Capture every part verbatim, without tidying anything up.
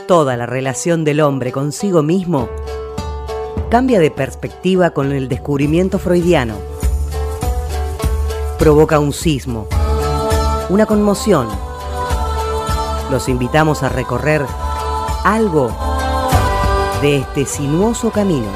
Toda la relación del hombre consigo mismo cambia de perspectiva con el descubrimiento freudiano. Provoca un sismo, una conmoción. Los invitamos a recorrer algo de este sinuoso camino.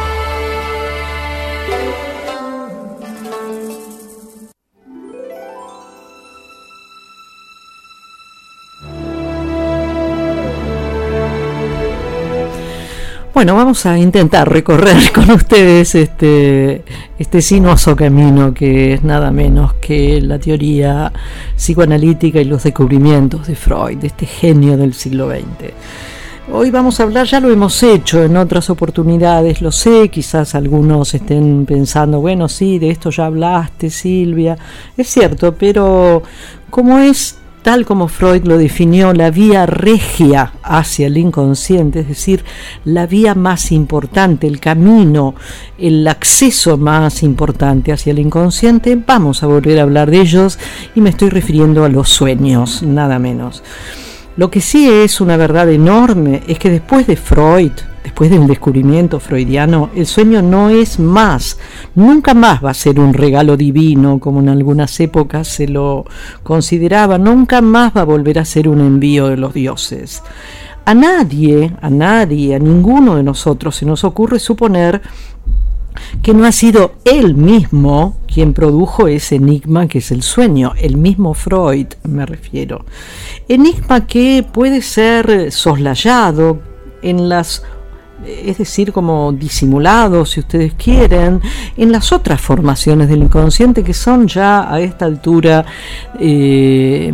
Bueno, vamos a intentar recorrer con ustedes este, este sinuoso camino que es nada menos que la teoría psicoanalítica y los descubrimientos de Freud, de este genio del siglo veinte. Hoy vamos a hablar, ya lo hemos hecho en otras oportunidades, lo sé, quizás algunos estén pensando, bueno, sí, de esto ya hablaste, Silvia, es cierto, pero como es tal como Freud lo definió, la vía regia hacia el inconsciente, es decir, la vía más importante, el camino, el acceso más importante hacia el inconsciente, vamos a volver a hablar de ellos y me estoy refiriendo a los sueños, nada menos. Lo que sí es una verdad enorme es que después de Freud, después del descubrimiento freudiano, el sueño no es más, nunca más va a ser un regalo divino como en algunas épocas se lo consideraba, nunca más va a volver a ser un envío de los dioses. A nadie, a nadie, a ninguno de nosotros se nos ocurre suponer que no ha sido él mismo quien produjo ese enigma que es el sueño, el mismo Freud me refiero. Enigma que puede ser soslayado en las, es decir, como disimulado, si ustedes quieren, en las otras formaciones del inconsciente que son ya a esta altura eh,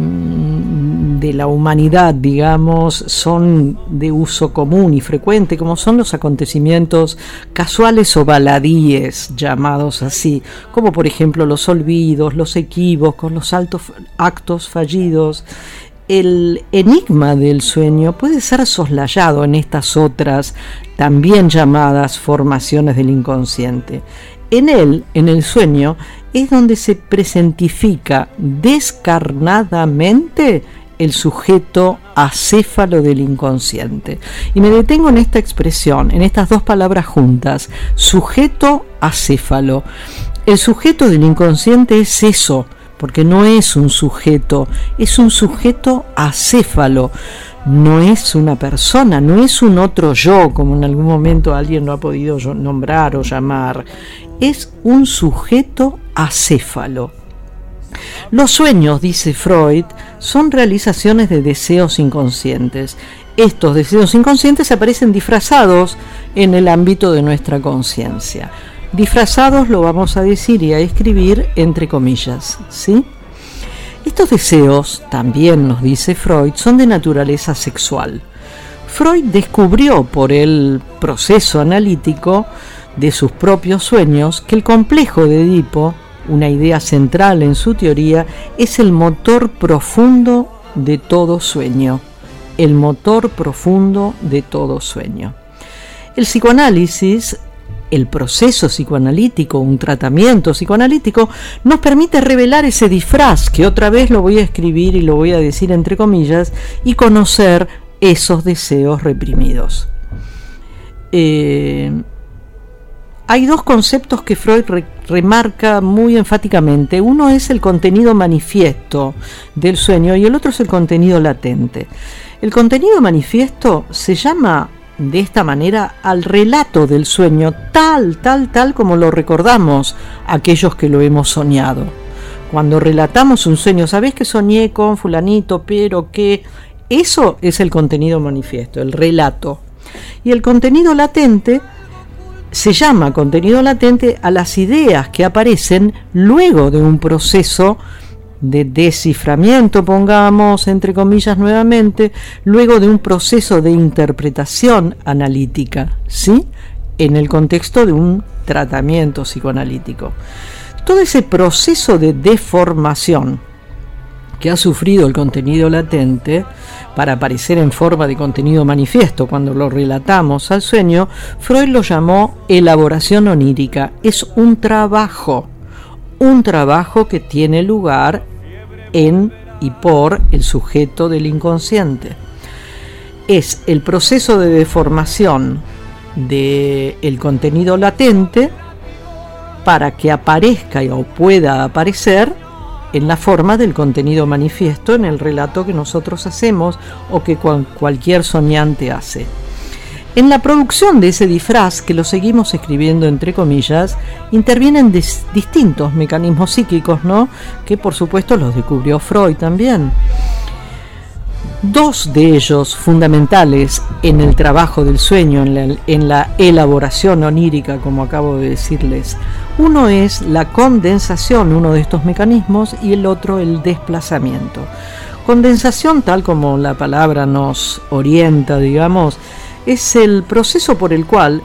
de la humanidad, digamos, son de uso común y frecuente, como son los acontecimientos casuales o baladíes, llamados así, como por ejemplo los olvidos, los equívocos, los altos actos fallidos. El enigma del sueño puede ser soslayado en estas otras, también llamadas formaciones del inconsciente. En él, en el sueño, es donde se presentifica descarnadamente el sujeto acéfalo del inconsciente. Y me detengo en esta expresión, en estas dos palabras juntas, sujeto acéfalo. El sujeto del inconsciente es eso, porque no es un sujeto, es un sujeto acéfalo, no es una persona, no es un otro yo, como en algún momento alguien lo ha podido nombrar o llamar, es un sujeto acéfalo. Los sueños, dice Freud, son realizaciones de deseos inconscientes. Estos deseos inconscientes aparecen disfrazados en el ámbito de nuestra conciencia. Disfrazados lo vamos a decir y a escribir entre comillas, ¿sí? Estos deseos, también nos dice Freud, son de naturaleza sexual. Freud descubrió por el proceso analítico de sus propios sueños que el complejo de Edipo, una idea central en su teoría, es el motor profundo de todo sueño. El motor profundo de todo sueño. El psicoanálisis, el proceso psicoanalítico, un tratamiento psicoanalítico, nos permite revelar ese disfraz, que otra vez lo voy a escribir y lo voy a decir entre comillas, y conocer esos deseos reprimidos. Eh, hay dos conceptos que Freud re- remarca muy enfáticamente. Uno es el contenido manifiesto del sueño y el otro es el contenido latente. El contenido manifiesto se llama de esta manera al relato del sueño, tal, tal, tal como lo recordamos aquellos que lo hemos soñado. Cuando relatamos un sueño, ¿sabés que soñé con fulanito, pero que? Eso es el contenido manifiesto, el relato. Y el contenido latente se llama contenido latente a las ideas que aparecen luego de un proceso de desciframiento, pongamos entre comillas nuevamente, luego de un proceso de interpretación analítica, ¿sí? En el contexto de un tratamiento psicoanalítico. Todo ese proceso de deformación que ha sufrido el contenido latente para aparecer en forma de contenido manifiesto cuando lo relatamos al sueño, Freud lo llamó elaboración onírica. Es un trabajo, un trabajo que tiene lugar en y por el sujeto del inconsciente. es el proceso de deformación del contenido latente para que aparezca o pueda aparecer en la forma del contenido manifiesto en el relato que nosotros hacemos o que cual, cualquier soñante hace. En la producción de ese disfraz, que lo seguimos escribiendo entre comillas, intervienen dis- distintos mecanismos psíquicos, ¿no? Que por supuesto los descubrió Freud también. Dos de ellos fundamentales en el trabajo del sueño, en la, en la elaboración onírica, como acabo de decirles. Uno es la condensación, uno de estos mecanismos, y el otro el desplazamiento. Condensación, tal como la palabra nos orienta, digamos, es el proceso por el cual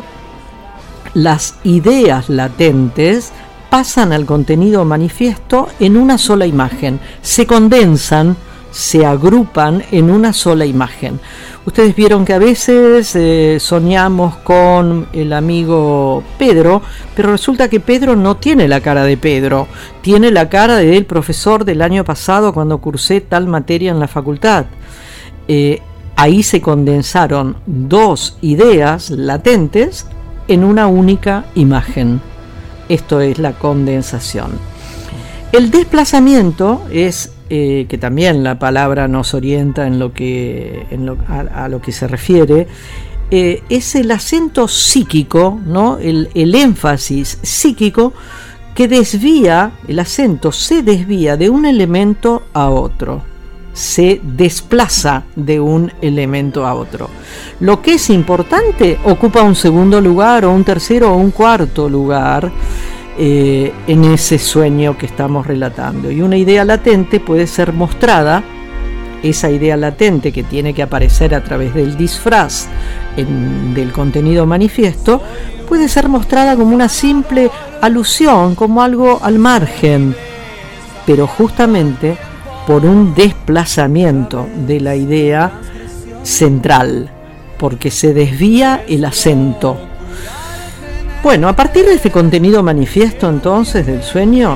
las ideas latentes pasan al contenido manifiesto en una sola imagen, se condensan, se agrupan en una sola imagen. Ustedes vieron que a veces eh, soñamos con el amigo Pedro, pero resulta que Pedro no tiene la cara de Pedro, tiene la cara del profesor del año pasado cuando cursé tal materia en la facultad. Eh, ahí se condensaron dos ideas latentes en una única imagen. Esto es la condensación. El desplazamiento es Eh, que también la palabra nos orienta en lo que, en lo, a, a lo que se refiere, eh, es el acento psíquico, ¿no? el, el énfasis psíquico que desvía, el acento se desvía de un elemento a otro, se desplaza de un elemento a otro. Lo que es importante ocupa un segundo lugar o un tercero o un cuarto lugar Eh, en ese sueño que estamos relatando, y una idea latente puede ser mostrada, esa idea latente que tiene que aparecer a través del disfraz en, del contenido manifiesto, puede ser mostrada como una simple alusión, como algo al margen, pero justamente por un desplazamiento de la idea central, porque se desvía el acento. Bueno, a partir de este contenido manifiesto entonces del sueño,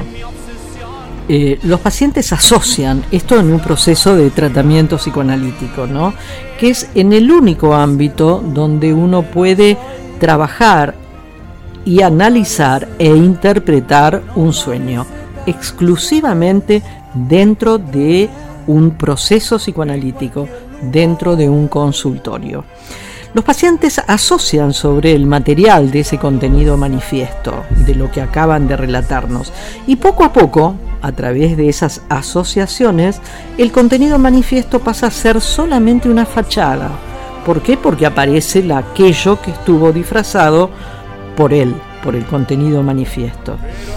eh, los pacientes asocian esto en un proceso de tratamiento psicoanalítico, ¿no? Que es en el único ámbito donde uno puede trabajar y analizar e interpretar un sueño, exclusivamente dentro de un proceso psicoanalítico, dentro de un consultorio. Los pacientes asocian sobre el material de ese contenido manifiesto, de lo que acaban de relatarnos, y poco a poco, a través de esas asociaciones, el contenido manifiesto pasa a ser solamente una fachada. ¿Por qué? Porque aparece aquello que estuvo disfrazado por él, por el contenido manifiesto.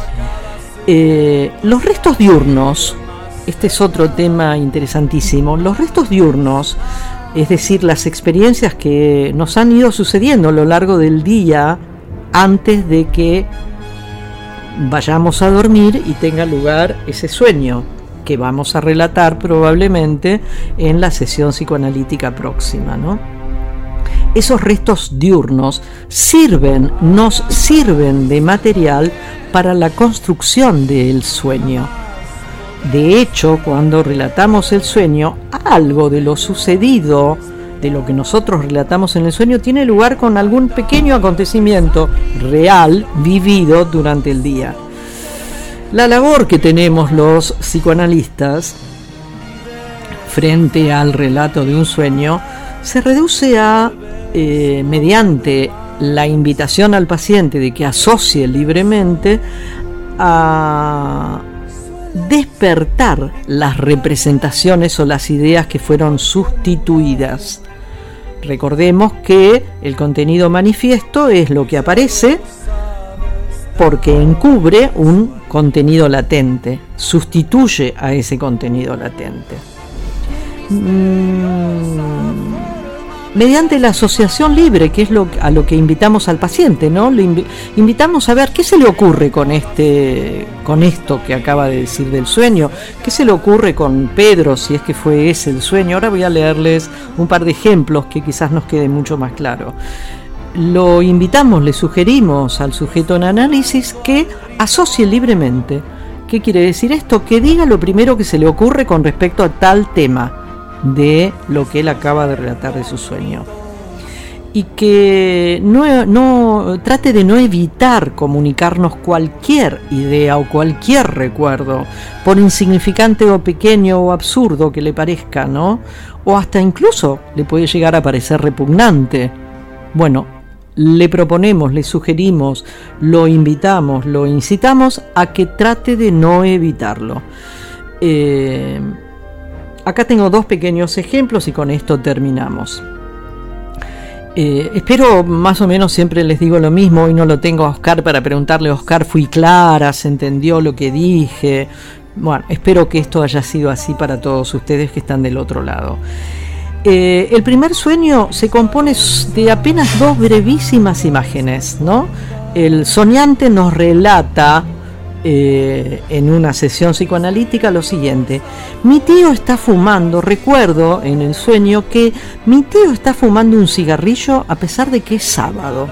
Eh, los restos diurnos, este es otro tema interesantísimo, los restos diurnos, es decir, las experiencias que nos han ido sucediendo a lo largo del día antes de que vayamos a dormir y tenga lugar ese sueño que vamos a relatar probablemente en la sesión psicoanalítica próxima, ¿no? Esos restos diurnos sirven, nos sirven de material para la construcción del sueño. De hecho, cuando relatamos el sueño, algo de lo sucedido, de lo que nosotros relatamos en el sueño, tiene lugar con algún pequeño acontecimiento real vivido durante el día. La labor que tenemos los psicoanalistas frente al relato de un sueño se reduce a, eh, mediante la invitación al paciente de que asocie libremente, a despertar las representaciones o las ideas que fueron sustituidas. Recordemos que el contenido manifiesto es lo que aparece porque encubre un contenido latente, sustituye a ese contenido latente. Mm, mediante la asociación libre, que es lo, a lo que invitamos al paciente, ¿no? Le invi- invitamos a ver qué se le ocurre con este, con esto que acaba de decir del sueño, qué se le ocurre con Pedro, si es que fue ese el sueño. Ahora voy a leerles un par de ejemplos que quizás nos quede mucho más claro. Lo invitamos, le sugerimos al sujeto en análisis que asocie libremente. ¿Qué quiere decir esto? Que diga lo primero que se le ocurre con respecto a tal tema. de lo que él acaba de relatar de su sueño. Y que no, no trate de no evitar comunicarnos cualquier idea o cualquier recuerdo, por insignificante o pequeño o absurdo que le parezca, ¿no? O hasta incluso le puede llegar a parecer repugnante. Bueno, le proponemos, le sugerimos, lo invitamos, lo incitamos a que trate de no evitarlo. Eh, acá tengo dos pequeños ejemplos y con esto terminamos. Eh, espero, más o menos siempre les digo lo mismo, hoy no lo tengo a Oscar para preguntarle, Oscar, ¿fui clara? ¿Se entendió lo que dije? Bueno, espero que esto haya sido así para todos ustedes que están del otro lado. Eh, el primer sueño se compone de apenas dos brevísimas imágenes, ¿no? El soñante nos relata Eh, en una sesión psicoanalítica lo siguiente: mi tío está fumando, recuerdo en el sueño que mi tío está fumando un cigarrillo a pesar de que es sábado.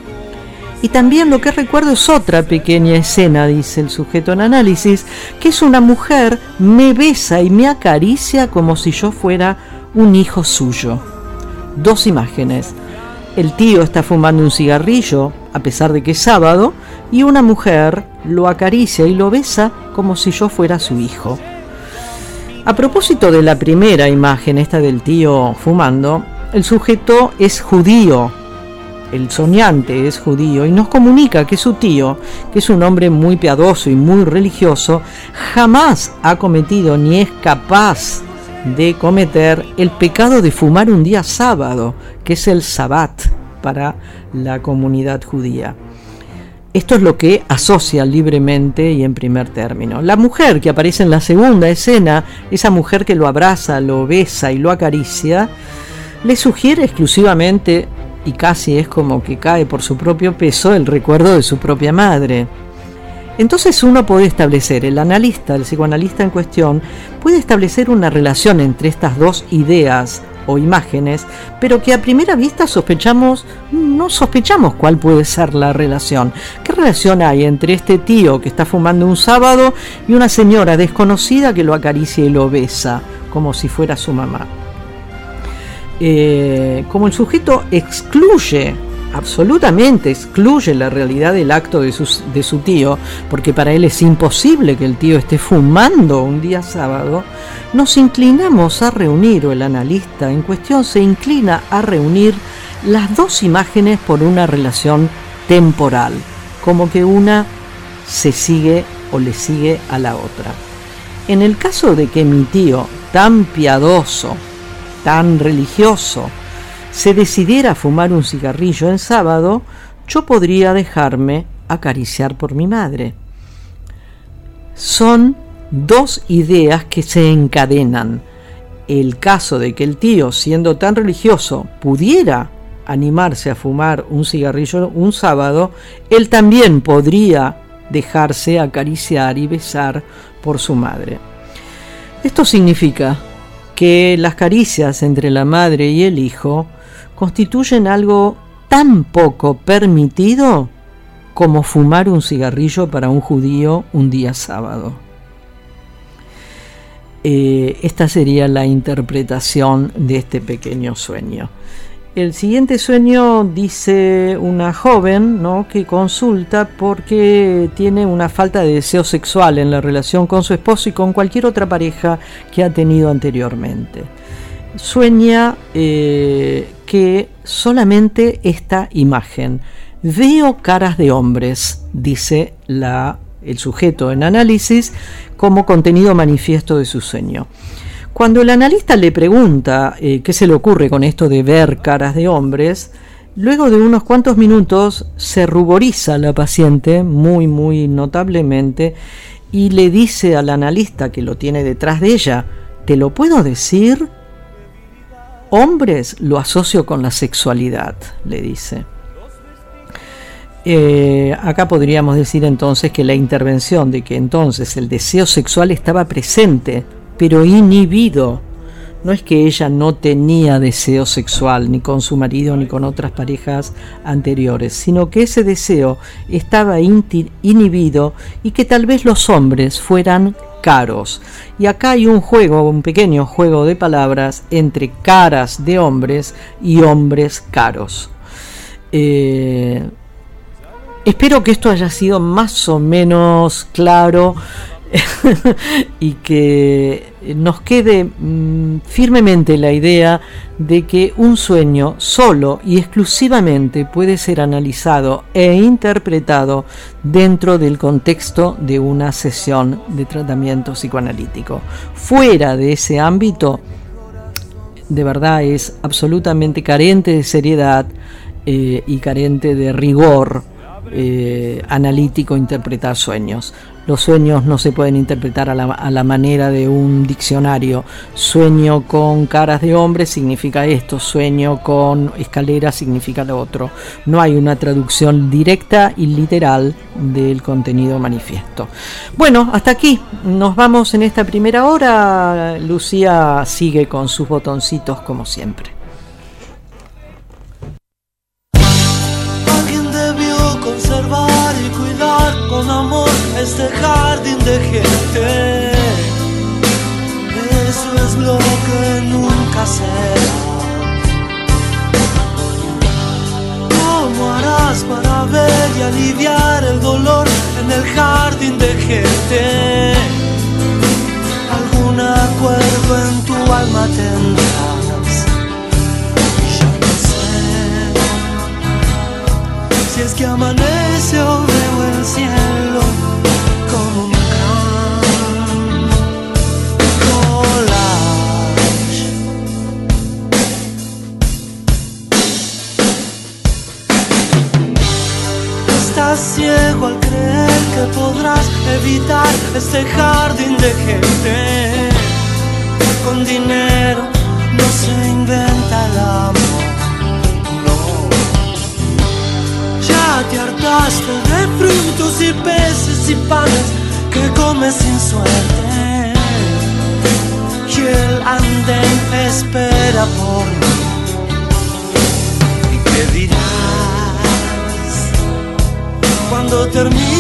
Y también lo que recuerdo es otra pequeña escena, dice el sujeto en análisis, que es una mujer me besa y me acaricia como si yo fuera un hijo suyo. Dos imágenes: el tío está fumando un cigarrillo a pesar de que es sábado, y una mujer lo acaricia y lo besa como si yo fuera su hijo. A propósito de la primera imagen, esta del tío fumando, el sujeto es judío, el soñante es judío, y nos comunica que su tío, que es un hombre muy piadoso y muy religioso, jamás ha cometido ni es capaz de cometer el pecado de fumar un día sábado, que es el Sabbat para la comunidad judía. Esto es lo que asocia libremente y en primer término. La mujer que aparece en la segunda escena, esa mujer que lo abraza, lo besa y lo acaricia, le sugiere exclusivamente, y casi es como que cae por su propio peso, el recuerdo de su propia madre. Entonces uno puede establecer, el analista, el psicoanalista en cuestión, puede establecer una relación entre estas dos ideas o imágenes, pero que a primera vista sospechamos, no sospechamos cuál puede ser la relación. ¿Qué relación hay entre este tío que está fumando un sábado y una señora desconocida que lo acaricia y lo besa como si fuera su mamá? Eh, como el sujeto excluye, absolutamente excluye la realidad del acto de su, de su tío, porque para él es imposible que el tío esté fumando un día sábado, nos inclinamos a reunir, o el analista en cuestión se inclina a reunir las dos imágenes por una relación temporal, como que una se sigue o le sigue a la otra. En el caso de que mi tío, tan piadoso, tan religioso, se decidiera a fumar un cigarrillo en sábado, yo podría dejarme acariciar por mi madre. Son dos ideas que se encadenan. El caso de que el tío, siendo tan religioso, pudiera animarse a fumar un cigarrillo un sábado, él también podría dejarse acariciar y besar por su madre. Esto significa que las caricias entre la madre y el hijo constituyen algo tan poco permitido como fumar un cigarrillo para un judío un día sábado. Eh, esta sería la interpretación de este pequeño sueño. El siguiente sueño dice una joven, ¿no?, que consulta porque tiene una falta de deseo sexual en la relación con su esposo y con cualquier otra pareja que ha tenido anteriormente. Sueña eh, que solamente esta imagen: veo caras de hombres, dice la, el sujeto en análisis, como contenido manifiesto de su sueño. Cuando el analista le pregunta eh, qué se le ocurre con esto de ver caras de hombres, luego de unos cuantos minutos se ruboriza la paciente muy muy notablemente y le dice al analista que lo tiene detrás de ella: ¿te lo puedo decir? Hombres lo asocio con la sexualidad, le dice. Eh, acá podríamos decir entonces que la intervención de que entonces el deseo sexual estaba presente, pero inhibido. No es que ella no tenía deseo sexual ni con su marido ni con otras parejas anteriores, sino que ese deseo estaba inhibido y que tal vez los hombres fueran caros. Y acá hay un juego, un pequeño juego de palabras entre caras de hombres y hombres caros. Eh, espero que esto haya sido más o menos claro y que nos quede mmm, firmemente la idea de que un sueño solo y exclusivamente puede ser analizado e interpretado dentro del contexto de una sesión de tratamiento psicoanalítico. Fuera de ese ámbito, de verdad es absolutamente carente de seriedad eh, y carente de rigor eh, analítico interpretar sueños. Los sueños no se pueden interpretar a la, a la manera de un diccionario. Sueño con caras de hombre significa esto, sueño con escaleras significa lo otro. No hay una traducción directa y literal del contenido manifiesto. Bueno, hasta aquí nos vamos en esta primera hora. Lucía sigue con sus botoncitos como siempre. Alguien debió conservar y cuidar con amor este jardín de gente. Eso es lo que nunca será. ¿Cómo harás para ver y aliviar el dolor en el jardín de gente? Algún acuerdo en tu alma tendrás. Y yo no sé si es que amanece o veo el cielo como un gran collage. Estás ciego al creer que podrás evitar este jardín de gente. Con dinero no se inventa el amor, no. Ya te hartaste de frutos y peces y panes que comes sin suerte. Y el andén espera por mí. ¿Y qué dirás cuando termine